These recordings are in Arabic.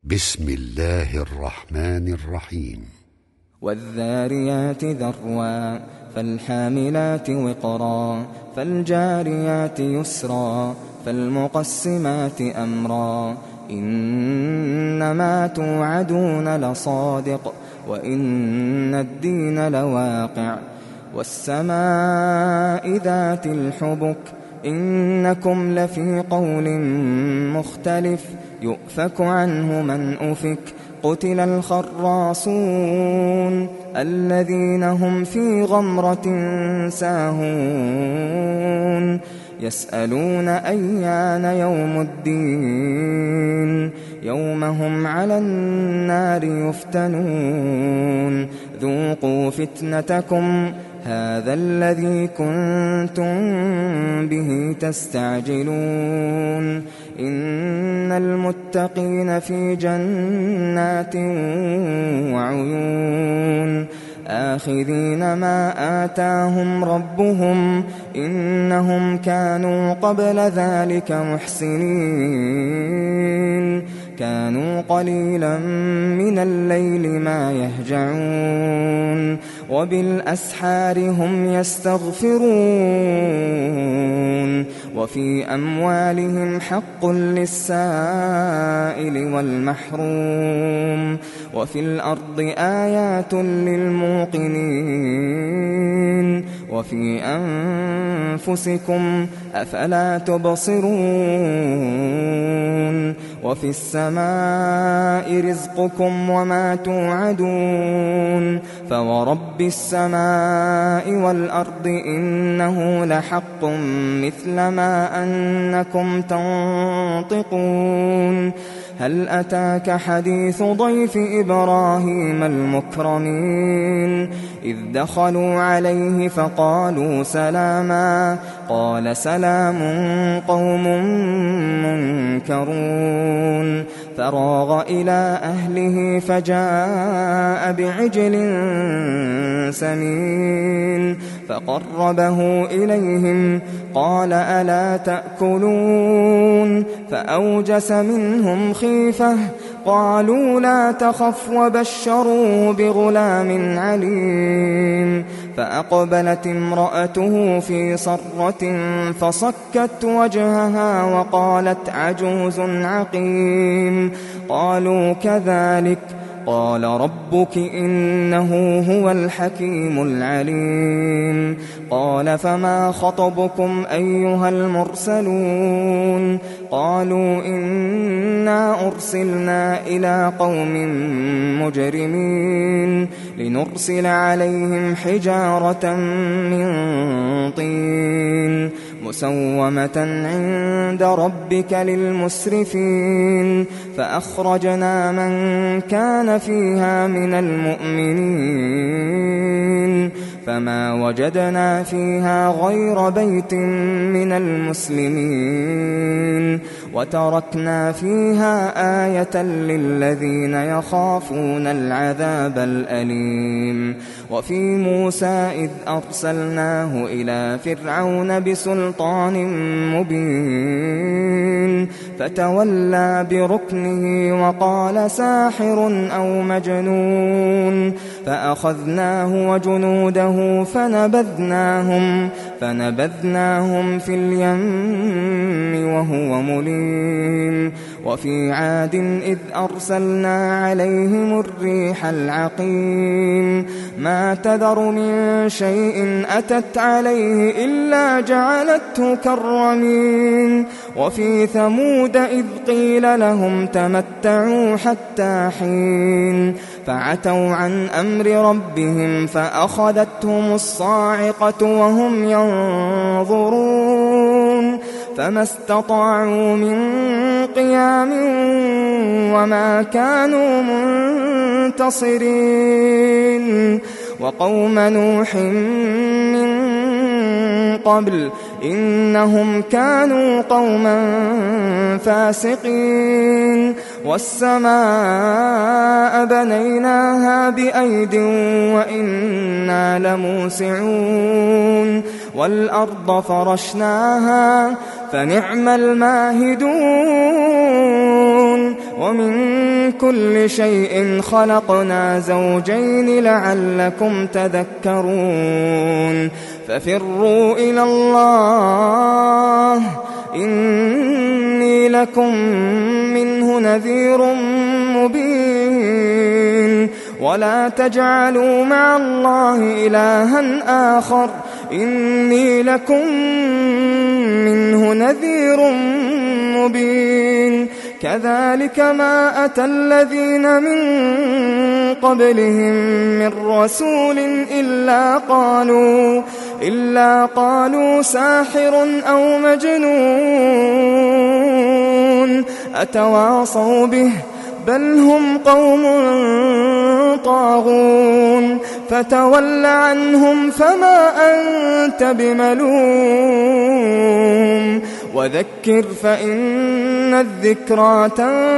بسم الله الرحمن الرحيم. والذاريات ذروا فالحاملات وقرا فالجاريات يسرا فالمقسمات أمرا إنما توعدون لصادق وإن الدين لواقع والسماء ذات الحبك إنكم لفي قول مختلف يؤفك عنه من أفك قتل الخراصون الذين هم في غمرة ساهون يسألون أيان يوم الدين يوم هم على النار يفتنون ذوقوا فتنتكم هذا الذي كنتم به تستعجلون إن المتقين في جنات وعيون آخذين ما آتاهم ربهم إنهم كانوا قبل ذلك محسنين كانوا قليلا من الليل ما يهجعون وبالأسحار هم يستغفرون وفي أموالهم حق للسائل والمحروم وفي الأرض آيات للموقنين وفي أنفسكم أفلا تبصرون وفي السماء رزقكم وما توعدون فورب السماء والأرض إنه لحق مثل ما أنكم تنطقون هل أتاك حديث ضيف إبراهيم المكرمين إذ دخلوا عليه فقالوا سلاما قال سلام قوم منكرون فراغ إلى أهله فجاء بعجل سمين فقربه إليهم قال ألا تأكلون فأوجس منهم خيفة قالوا لا تخف وبشروه بغلام عليم فأقبلت امرأته في صرة فصكت وجهها وقالت عجوز عقيم قالوا كذلك قال ربك إنه هو الحكيم العليم قال فما خطبكم أيها المرسلون قالوا إنا أرسلنا إلى قوم مجرمين لنرسل عليهم حجارة من طين مسومة عند ربك للمسرفين فأخرجنا من كان فيها من المؤمنين فما وجدنا فيها غير بيت من المسلمين وتركنا فيها آية للذين يخافون العذاب الأليم وفي موسى إذ أرسلناه إلى فرعون بسلطان مبين فتولى بركنه وقال ساحر أو مجنون فأخذناه وجنوده فنبذناهم في اليم وهو مليم وفي عاد إذ أرسلنا عليهم الريح العقيم ما تذر من شيء أتت عليه إلا جعلته كالرميم وفي ثمود إذ قيل لهم تمتعوا حتى حين فعتوا عن أمر ربهم فأخذتهم الصاعقة وهم ينظرون فما استطاعوا من قيام وما كانوا منتصرين وقوم نوح من قبل إنهم كانوا قوما فاسقين والسماء بنيناها بأيد وإنا لموسعون والأرض فرشناها فنعم الماهدون ومن كل شيء خلقنا زوجين لعلكم تذكرون ففروا إلى الله إني لكم منه نذير مبين ولا تجعلوا مع الله إلها آخر إني لكم منه نذير مبين كذلك ما أتى الذين من قبلهم من رسول إلا قالوا ساحر أو مجنون أتواصوا به بل هم قوم طاغون فتول عنهم فما أنت بملوم وذكر فإن الذكرى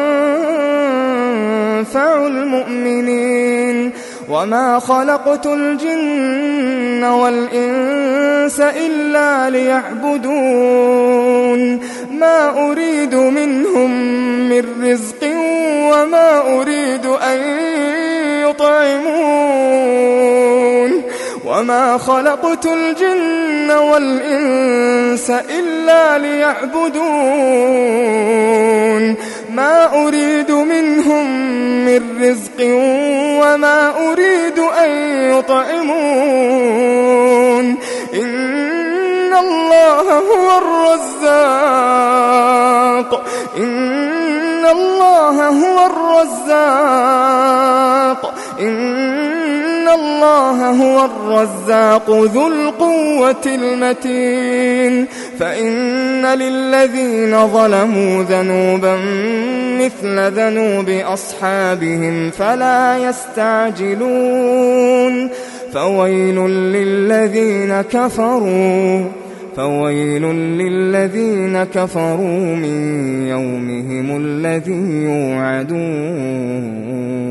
تنفع المؤمنين وما خلقت الجن والإنس إلا ليعبدون ما أريد منهم من رزق وما أريد أن يطعمون وما خلقت الجن والإنس إلا ليعبدون ما أريد منهم من رزق وما أريد أن يطعمون إن الله هو الرزاق إن الله هو الرزاق ذو القوة المتين فإن للذين ظلموا ذنوبا مثل ذنوب أصحابهم فلا يستعجلون فويل للذين كفروا من يومهم الذي يوعدون